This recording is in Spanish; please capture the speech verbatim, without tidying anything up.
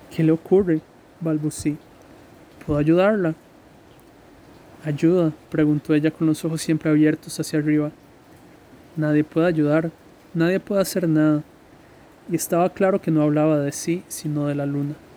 ¿Qué le ocurre?, balbucí. ¿Puedo ayudarla? ¿Ayuda?, preguntó ella con los ojos siempre abiertos hacia arriba. Nadie puede ayudar, nadie puede hacer nada. Y estaba claro que no hablaba de sí, sino de la luna.